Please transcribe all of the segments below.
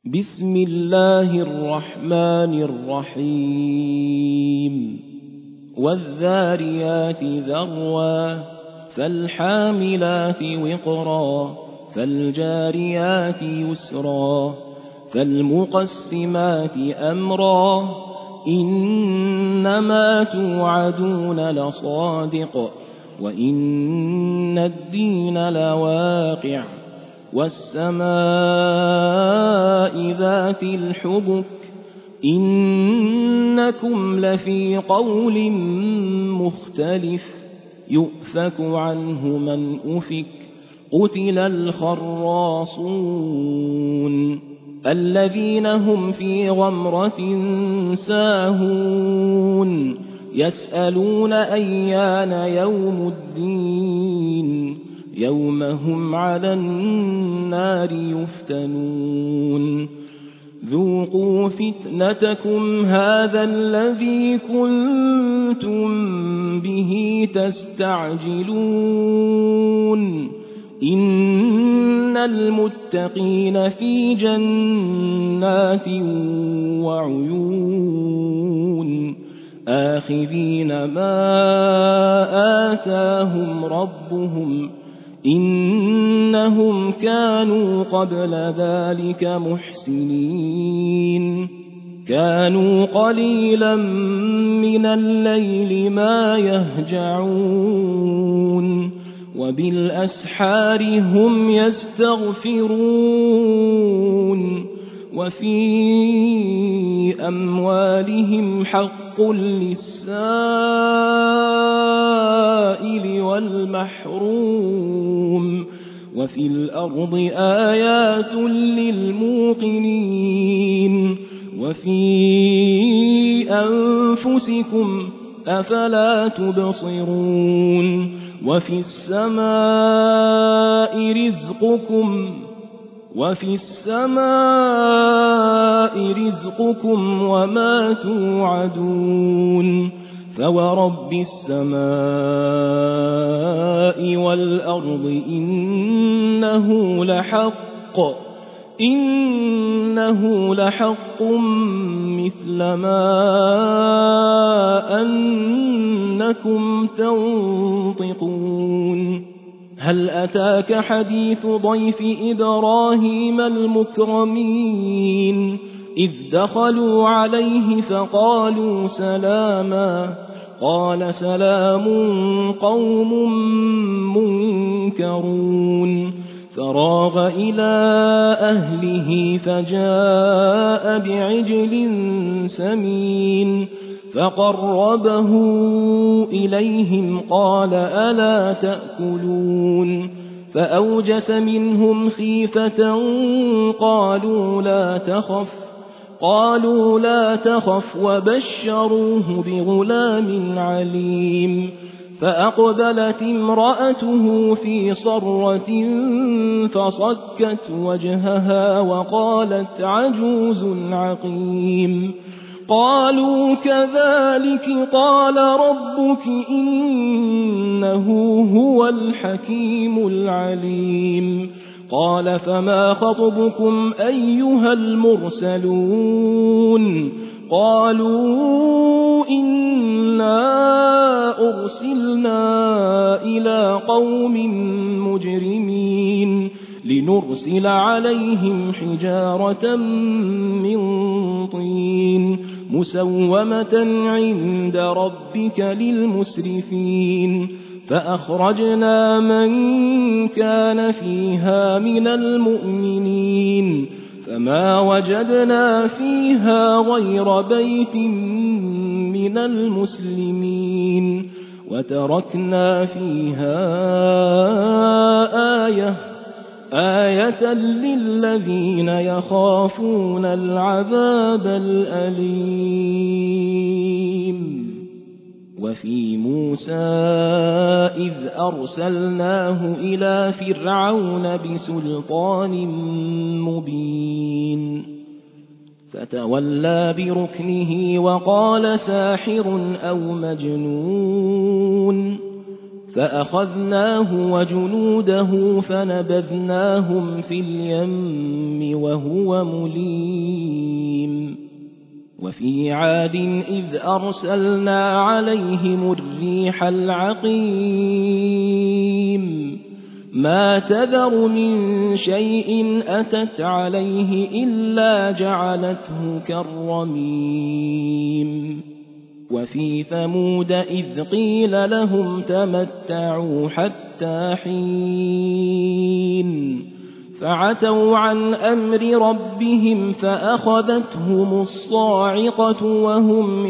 بسم الله الرحمن الرحيم والذاريات ذروا فالحاملات وقرا فالجاريات يسرا فالمقسمات أمرا إنما توعدون لصادق وإن الدين لواقع والسماء ذات الحبك إنكم لفي قول مختلف يؤفك عنه من أفك قتل الخراصون الذين هم في غمرة ساهون يسألون أيان يوم الدين يوم هم على النار يفتنون ذوقوا فتنتكم هذا الذي كنتم به تستعجلون إن المتقين في جنات وعيون آخذين ما آتاهم ربهم إنهم كانوا قبل ذلك محسنين كانوا قليلا من الليل ما يهجعون وبالأسحار هم يستغفرون وفي أموالهم حق للسائل والمحروم وفي الأرض آيات للموقنين وفي أنفسكم أفلا تبصرون وفي السماء رزقكم وما توعدون فورب السماء والأرض إنه لحق مثل ما أنكم تنطقون هل أتاك حديث ضيف إبراهيم المكرمين إذ دخلوا عليه فقالوا سلاما قال سلام قوم منكرون فراغ إلى أهله فجاء بعجل سمين فقربه إليهم قال ألا تأكلون فأوجس منهم خيفة قالوا لا تخف وبشروه بغلام عليم فأقبلت امرأته في صرة فصكت وجهها وقالت عجوز عقيم قالوا كذلك قال ربك إنه هو الحكيم العليم قال فما خطبكم أيها المرسلون قالوا إنا أرسلنا إلى قوم مجرمين لنرسل عليهم حجارة من طين مسومة عند ربك للمسرفين فأخرجنا من كان فيها من المؤمنين فما وجدنا فيها غير بيت من المسلمين وتركنا فيها آية للذين يخافون العذاب الأليم وفي موسى إذ أرسلناه إلى فرعون بسلطان مبين فتولى بركنه وقال ساحر أو مجنون فأخذناه وجنوده فنبذناهم في اليم وهو مليم وفي عاد إذ أرسلنا عليهم الريح العقيم ما تذر من شيء أتت عليه إلا جعلته كالرميم وفي ثمود إذ قيل لهم تمتعوا حتى حين فعتوا عن أمر ربهم فأخذتهم الصاعقة وهم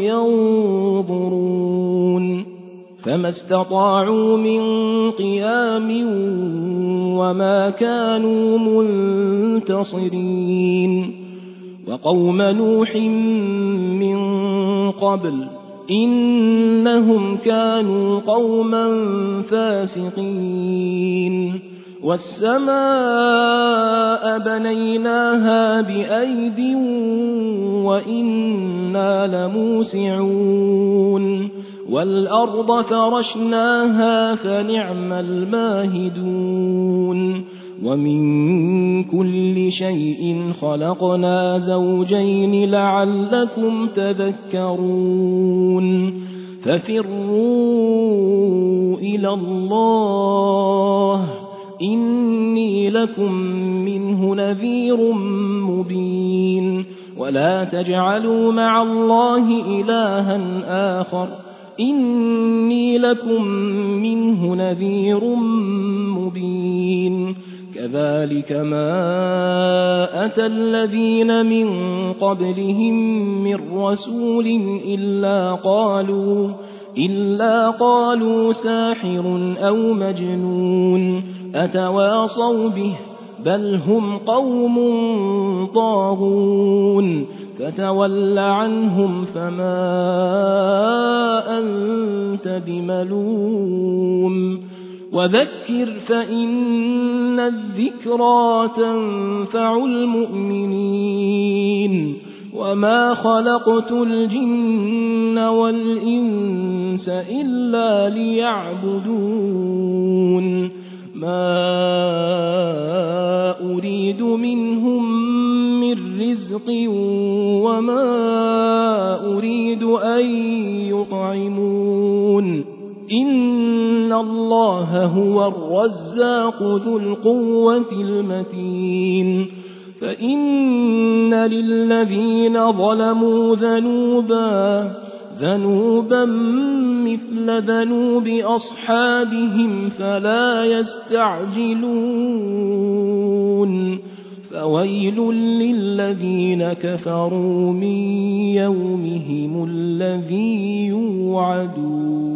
ينظرون فما استطاعوا من قيام وما كانوا منتصرين وقوم نوح من قبل إنهم كانوا قوما فاسقين والسماء بنيناها بأيد وإنا لموسعون والأرض فرشناها فنعم الماهدون ومن كل شيء خلقنا زوجين لعلكم تذكرون ففروا إلى الله إني لكم منه نذير مبين ولا تجعلوا مع الله إلها آخر إني لكم منه نذير مبين كذلك ما أتى الذين من قبلهم من رسول إلا قالوا ساحر أو مجنون أتواصوا به بل هم قوم طاغون فتول عنهم فما أنت بملوم وذكر فإن الذكرى تنفع المؤمنين وما خلقت الجن والإنس إلا ليعبدون ما أريد منهم من رزق وما أريد أن يطعمون إن الله هو الرزاق ذو القوة المتين فإن للذين ظلموا ذنوبا مثل ذنوب أصحابهم فلا يستعجلون فويل للذين كفروا من يومهم الذي يوعدون